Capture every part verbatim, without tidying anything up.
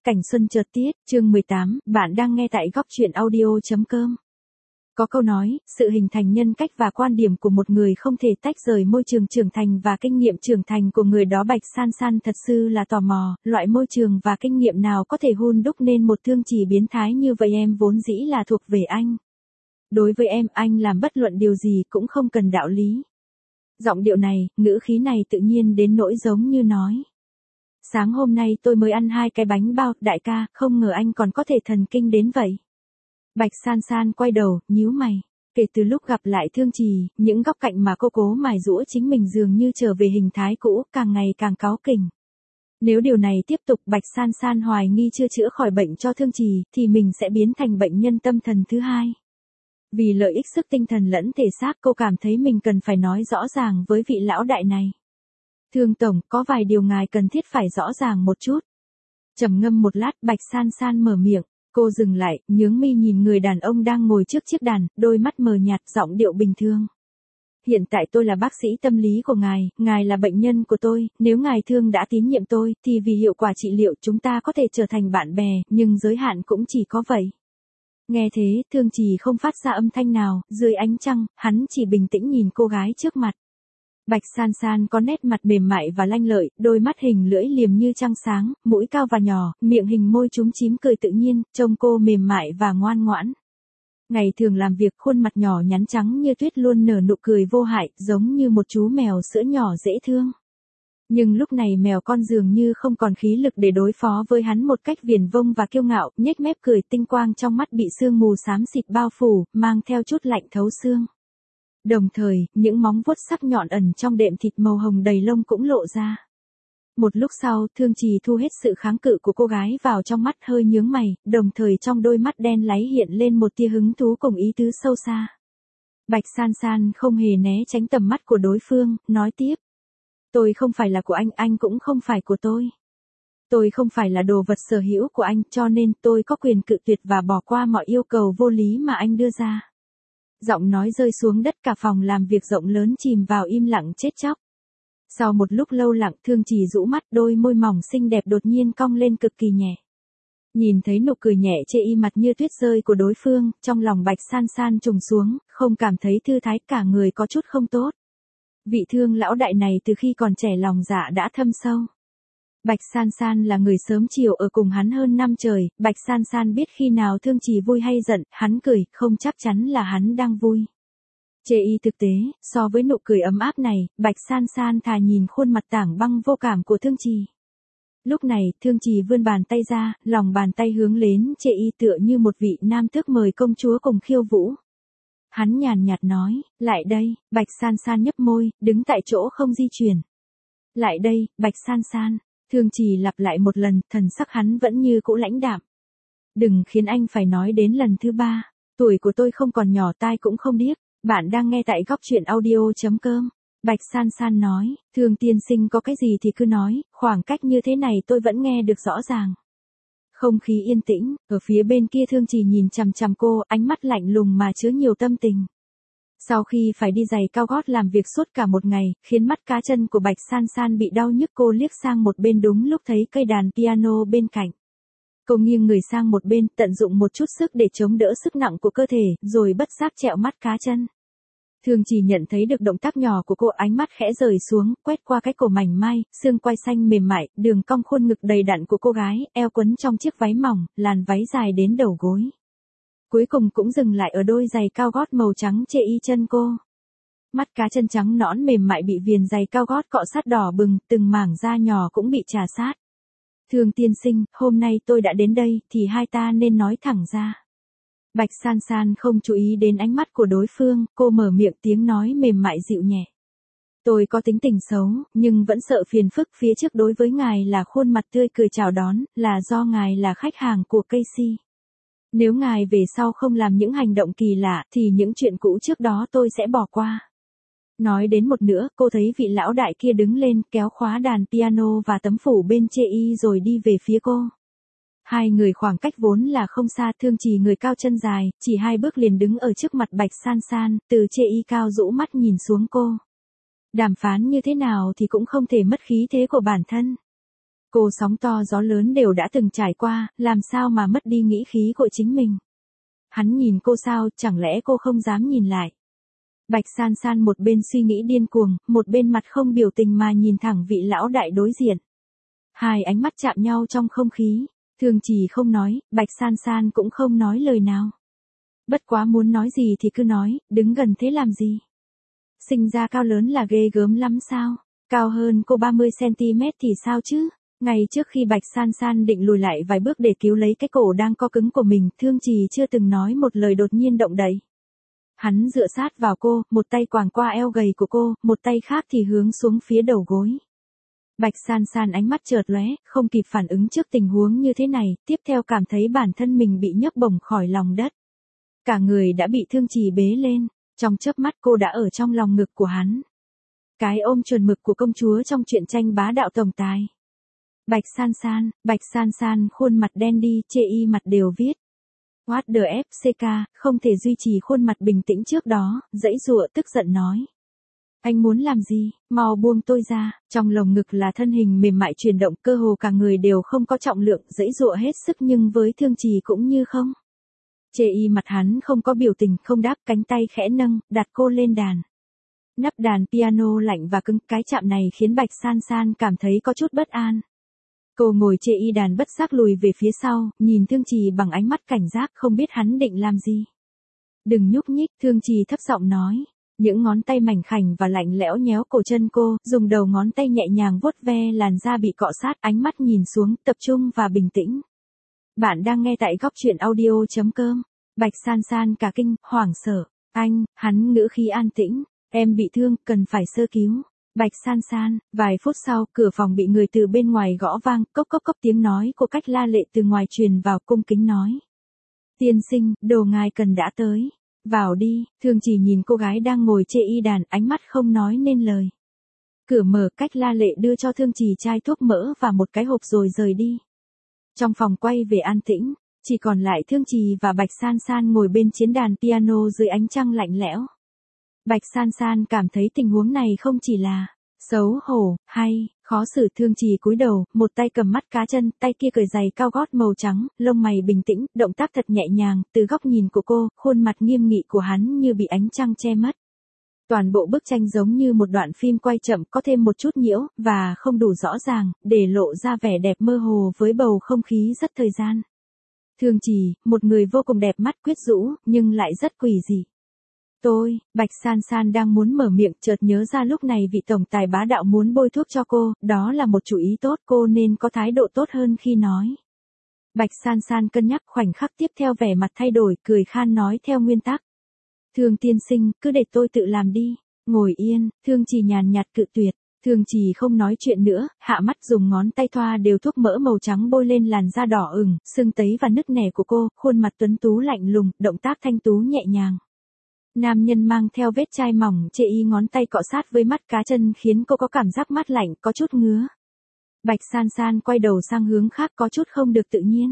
Cảnh xuân chợt tiết, chương mười tám, bạn đang nghe tại góc truyện audio.com. Có câu nói, sự hình thành nhân cách và quan điểm của một người không thể tách rời môi trường trưởng thành và kinh nghiệm trưởng thành của người đó. Bạch San San thật sự là tò mò, loại môi trường và kinh nghiệm nào có thể hun đúc nên một thương chỉ biến thái như vậy. Em vốn dĩ là thuộc về anh. Đối với em, anh làm bất luận điều gì cũng không cần đạo lý. Giọng điệu này, ngữ khí này tự nhiên đến nỗi giống như nói. Sáng hôm nay tôi mới ăn hai cái bánh bao, đại ca, không ngờ anh còn có thể thần kinh đến vậy. Bạch San San quay đầu, nhíu mày. Kể từ lúc gặp lại Thương Trì, những góc cạnh mà cô cố mài giũa chính mình dường như trở về hình thái cũ, càng ngày càng cáu kỉnh. Nếu điều này tiếp tục, Bạch San San hoài nghi chưa chữa khỏi bệnh cho Thương Trì, thì mình sẽ biến thành bệnh nhân tâm thần thứ hai. Vì lợi ích sức tinh thần lẫn thể xác, cô cảm thấy mình cần phải nói rõ ràng với vị lão đại này. Thương tổng, có vài điều ngài cần thiết phải rõ ràng một chút. Trầm ngâm một lát, Bạch San San mở miệng, cô dừng lại, nhướng mi nhìn người đàn ông đang ngồi trước chiếc đàn, đôi mắt mờ nhạt, giọng điệu bình thường. Hiện tại tôi là bác sĩ tâm lý của ngài, ngài là bệnh nhân của tôi, nếu ngài Thương đã tín nhiệm tôi, thì vì hiệu quả trị liệu chúng ta có thể trở thành bạn bè, nhưng giới hạn cũng chỉ có vậy. Nghe thế, Thương Trì không phát ra âm thanh nào, dưới ánh trăng, hắn chỉ bình tĩnh nhìn cô gái trước mặt. Bạch San San có nét mặt mềm mại và lanh lợi, đôi mắt hình lưỡi liềm như trăng sáng, mũi cao và nhỏ, miệng hình môi chúm chím cười tự nhiên, trông cô mềm mại và ngoan ngoãn. Ngày thường làm việc, khuôn mặt nhỏ nhắn trắng như tuyết luôn nở nụ cười vô hại, giống như một chú mèo sữa nhỏ dễ thương. Nhưng lúc này mèo con dường như không còn khí lực để đối phó với hắn một cách viển vông và kiêu ngạo, nhếch mép cười, tinh quang trong mắt bị sương mù xám xịt bao phủ, mang theo chút lạnh thấu xương. Đồng thời, những móng vuốt sắc nhọn ẩn trong đệm thịt màu hồng đầy lông cũng lộ ra. Một lúc sau, Thương Trì thu hết sự kháng cự của cô gái vào trong mắt, hơi nhướng mày, đồng thời trong đôi mắt đen láy hiện lên một tia hứng thú cùng ý tứ sâu xa. Bạch San San không hề né tránh tầm mắt của đối phương, nói tiếp. Tôi không phải là của anh, anh cũng không phải của tôi. Tôi không phải là đồ vật sở hữu của anh, cho nên tôi có quyền cự tuyệt và bỏ qua mọi yêu cầu vô lý mà anh đưa ra. Giọng nói rơi xuống đất, cả phòng làm việc rộng lớn chìm vào im lặng chết chóc. Sau một lúc lâu lặng, Thương Trì rũ mắt, đôi môi mỏng xinh đẹp đột nhiên cong lên cực kỳ nhẹ. Nhìn thấy nụ cười nhẹ chê y mặt như tuyết rơi của đối phương, trong lòng Bạch San San trùng xuống, không cảm thấy thư thái, cả người có chút không tốt. Vị Thương lão đại này từ khi còn trẻ lòng dạ đã thâm sâu. Bạch San San là người sớm chiều ở cùng hắn hơn năm trời, Bạch San San biết khi nào Thương Trì vui hay giận, hắn cười, không chắc chắn là hắn đang vui. Chê y thực tế, so với nụ cười ấm áp này, Bạch San San thà nhìn khuôn mặt tảng băng vô cảm của Thương Trì. Lúc này, Thương Trì vươn bàn tay ra, lòng bàn tay hướng lên chê y tựa như một vị nam tước mời công chúa cùng khiêu vũ. Hắn nhàn nhạt nói, lại đây, Bạch San San nhấp môi, đứng tại chỗ không di chuyển. Lại đây, Bạch San San. Thương Trì lặp lại một lần, thần sắc hắn vẫn như cũ lãnh đạm. Đừng khiến anh phải nói đến lần thứ ba. Tuổi của tôi không còn nhỏ, tai cũng không điếc. Bạn đang nghe tại góc truyện audio.com. Bạch San San nói, Thương tiên sinh có cái gì thì cứ nói, khoảng cách như thế này tôi vẫn nghe được rõ ràng. Không khí yên tĩnh, ở phía bên kia Thương Trì nhìn chằm chằm cô, ánh mắt lạnh lùng mà chứa nhiều tâm tình. Sau khi phải đi giày cao gót làm việc suốt cả một ngày, khiến mắt cá chân của Bạch San San bị đau nhức, cô liếc sang một bên đúng lúc thấy cây đàn piano bên cạnh. Cô nghiêng người sang một bên, tận dụng một chút sức để chống đỡ sức nặng của cơ thể, rồi bất giác trẹo mắt cá chân. Thương Trì nhận thấy được động tác nhỏ của cô, ánh mắt khẽ rời xuống, quét qua cái cổ mảnh mai, xương quai xanh mềm mại, đường cong khuôn ngực đầy đặn của cô gái, eo quấn trong chiếc váy mỏng, làn váy dài đến đầu gối. Cuối cùng cũng dừng lại ở đôi giày cao gót màu trắng chê y chân cô. Mắt cá chân trắng nõn mềm mại bị viền giày cao gót cọ sát đỏ bừng, từng mảng da nhỏ cũng bị chà sát. Thương tiên sinh, hôm nay tôi đã đến đây, thì hai ta nên nói thẳng ra. Bạch San San không chú ý đến ánh mắt của đối phương, cô mở miệng, tiếng nói mềm mại dịu nhẹ. Tôi có tính tình xấu, nhưng vẫn sợ phiền phức, phía trước đối với ngài là khuôn mặt tươi cười chào đón, là do ngài là khách hàng của Casey. Nếu ngài về sau không làm những hành động kỳ lạ, thì những chuyện cũ trước đó tôi sẽ bỏ qua. Nói đến một nữa, cô thấy vị lão đại kia đứng lên, kéo khóa đàn piano và tấm phủ bên chê y rồi đi về phía cô. Hai người khoảng cách vốn là không xa, Thương Trì người cao chân dài, chỉ hai bước liền đứng ở trước mặt Bạch San San, từ chê y cao rũ mắt nhìn xuống cô. Đàm phán như thế nào thì cũng không thể mất khí thế của bản thân. Cô sóng to gió lớn đều đã từng trải qua, làm sao mà mất đi nghĩ khí của chính mình. Hắn nhìn cô sao, chẳng lẽ cô không dám nhìn lại. Bạch San San một bên suy nghĩ điên cuồng, một bên mặt không biểu tình mà nhìn thẳng vị lão đại đối diện. Hai ánh mắt chạm nhau trong không khí, Thường Chỉ không nói, Bạch San San cũng không nói lời nào. Bất quá muốn nói gì thì cứ nói, đứng gần thế làm gì. Sinh ra cao lớn là ghê gớm lắm sao, cao hơn cô ba mươi xăng ti mét thì sao chứ. Ngay trước khi Bạch San San định lùi lại vài bước để cứu lấy cái cổ đang co cứng của mình, Thương Trì chưa từng nói một lời đột nhiên động đậy. Hắn dựa sát vào cô, một tay quàng qua eo gầy của cô, một tay khác thì hướng xuống phía đầu gối. Bạch San San ánh mắt chợt lóe, không kịp phản ứng trước tình huống như thế này, tiếp theo cảm thấy bản thân mình bị nhấc bổng khỏi lòng đất. Cả người đã bị Thương Trì bế lên, trong chớp mắt cô đã ở trong lòng ngực của hắn. Cái ôm chuẩn mực của công chúa trong truyện tranh bá đạo tổng tài. Bạch San San, Bạch San San khuôn mặt đen đi, chê y mặt đều viết. What the ép xê ca, không thể duy trì khuôn mặt bình tĩnh trước đó, dãy dụa tức giận nói. Anh muốn làm gì, mau buông tôi ra, trong lồng ngực là thân hình mềm mại chuyển động, cơ hồ cả người đều không có trọng lượng, dãy dụa hết sức nhưng với Thương Trì cũng như không. Chê y mặt hắn không có biểu tình, không đáp, cánh tay khẽ nâng, đặt cô lên đàn. Nắp đàn piano lạnh và cứng, cái chạm này khiến Bạch San San cảm thấy có chút bất an. Cô ngồi chê y đàn bất giác lùi về phía sau, nhìn Thương Trì bằng ánh mắt cảnh giác, không biết hắn định làm gì. Đừng nhúc nhích, Thương Trì thấp giọng nói. Những ngón tay mảnh khảnh và lạnh lẽo nhéo cổ chân cô, dùng đầu ngón tay nhẹ nhàng vuốt ve làn da bị cọ sát, ánh mắt nhìn xuống, tập trung và bình tĩnh. Bạn đang nghe tại góc truyện audio chấm com. Bạch San San cả kinh, hoảng sợ. Anh, hắn ngữ khí an tĩnh. Em bị thương, cần phải sơ cứu. Bạch San San, vài phút sau, cửa phòng bị người từ bên ngoài gõ vang, cốc cốc cốc tiếng nói của Cách La Lệ từ ngoài truyền vào, cung kính nói. Tiên sinh, đồ ngài cần đã tới. Vào đi, Thương Chỉ nhìn cô gái đang ngồi chê y đàn, ánh mắt không nói nên lời. Cửa mở, Cách La Lệ đưa cho Thương Chỉ chai thuốc mỡ và một cái hộp rồi rời đi. Trong phòng quay về an tĩnh, chỉ còn lại Thương Trì và Bạch San San ngồi bên chiến đàn piano dưới ánh trăng lạnh lẽo. Bạch San San cảm thấy tình huống này không chỉ là xấu hổ, hay khó xử. Thương Trì cúi đầu, một tay cầm mắt cá chân, tay kia cởi giày cao gót màu trắng, lông mày bình tĩnh, động tác thật nhẹ nhàng, từ góc nhìn của cô, khuôn mặt nghiêm nghị của hắn như bị ánh trăng che mất. Toàn bộ bức tranh giống như một đoạn phim quay chậm, có thêm một chút nhiễu, và không đủ rõ ràng, để lộ ra vẻ đẹp mơ hồ với bầu không khí rất thời gian. Thương Trì, một người vô cùng đẹp mắt quyến rũ, nhưng lại rất quỷ dị. Tôi, Bạch San San đang muốn mở miệng, chợt nhớ ra lúc này vị tổng tài bá đạo muốn bôi thuốc cho cô, đó là một chủ ý tốt, cô nên có thái độ tốt hơn khi nói. Bạch San San cân nhắc, khoảnh khắc tiếp theo vẻ mặt thay đổi, cười khan nói theo nguyên tắc. Thương tiên sinh, cứ để tôi tự làm đi. Ngồi yên, Thương Trì nhàn nhạt cự tuyệt. Thương Trì không nói chuyện nữa, hạ mắt dùng ngón tay thoa đều thuốc mỡ màu trắng bôi lên làn da đỏ ửng, sưng tấy và nứt nẻ của cô, khuôn mặt tuấn tú lạnh lùng, động tác thanh tú nhẹ nhàng. Nam nhân mang theo vết chai mỏng chê y ngón tay cọ sát với mắt cá chân khiến cô có cảm giác mát lạnh, có chút ngứa. Bạch San San quay đầu sang hướng khác có chút không được tự nhiên.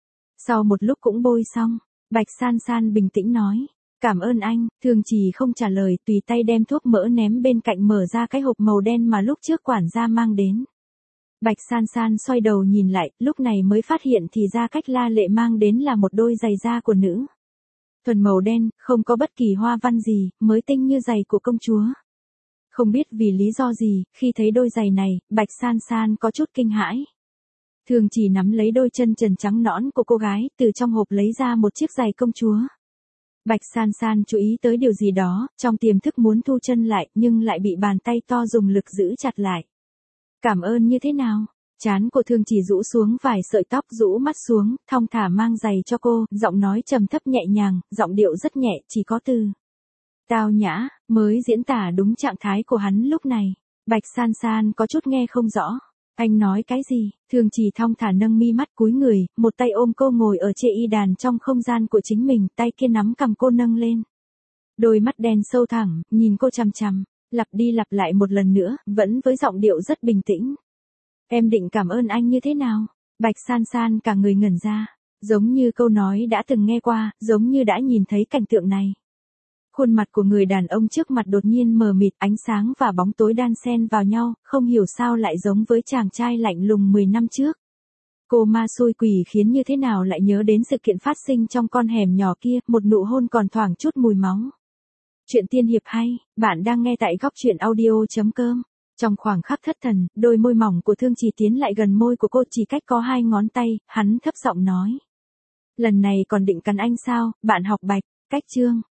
Sau một lúc cũng bôi xong, Bạch San San bình tĩnh nói. Cảm ơn anh. Thương Trì không trả lời, tùy tay đem thuốc mỡ ném bên cạnh, mở ra cái hộp màu đen mà lúc trước quản gia mang đến. Bạch San San xoay đầu nhìn lại, lúc này mới phát hiện thì ra Cách La Lệ mang đến là một đôi giày da của nữ. Thuần màu đen, không có bất kỳ hoa văn gì, mới tinh như giày của công chúa. Không biết vì lý do gì, khi thấy đôi giày này, Bạch San San có chút kinh hãi. Thương Trì nắm lấy đôi chân trần trắng nõn của cô gái, từ trong hộp lấy ra một chiếc giày công chúa. Bạch San San chú ý tới điều gì đó, trong tiềm thức muốn thu chân lại, nhưng lại bị bàn tay to dùng lực giữ chặt lại. Cảm ơn như thế nào? Trán của Thương Trì rũ xuống vài sợi tóc, rũ mắt xuống, thong thả mang giày cho cô, giọng nói trầm thấp nhẹ nhàng, giọng điệu rất nhẹ, chỉ có từ tao nhã mới diễn tả đúng trạng thái của hắn lúc này. Bạch San San có chút nghe không rõ. Anh nói cái gì? Thương Trì thong thả nâng mi mắt, cúi người, một tay ôm cô ngồi ở chê y đàn trong không gian của chính mình, tay kia nắm cằm cô nâng lên. Đôi mắt đen sâu thẳm, nhìn cô chằm chằm, lặp đi lặp lại một lần nữa, vẫn với giọng điệu rất bình tĩnh. Em định cảm ơn anh như thế nào? Bạch San San cả người ngẩn ra, giống như câu nói đã từng nghe qua, giống như đã nhìn thấy cảnh tượng này. Khuôn mặt của người đàn ông trước mặt đột nhiên mờ mịt, ánh sáng và bóng tối đan xen vào nhau, không hiểu sao lại giống với chàng trai lạnh lùng mười năm trước. Cô ma xui quỷ khiến như thế nào lại nhớ đến sự kiện phát sinh trong con hẻm nhỏ kia, một nụ hôn còn thoảng chút mùi máu. Chuyện tiên hiệp hay, bạn đang nghe tại góc truyện audio.com. Trong khoảng khắc thất thần, đôi môi mỏng của Thương Trì tiến lại gần môi của cô chỉ cách có hai ngón tay, hắn thấp giọng nói. Lần này còn định cắn anh sao, bạn học Bạch, cách chương.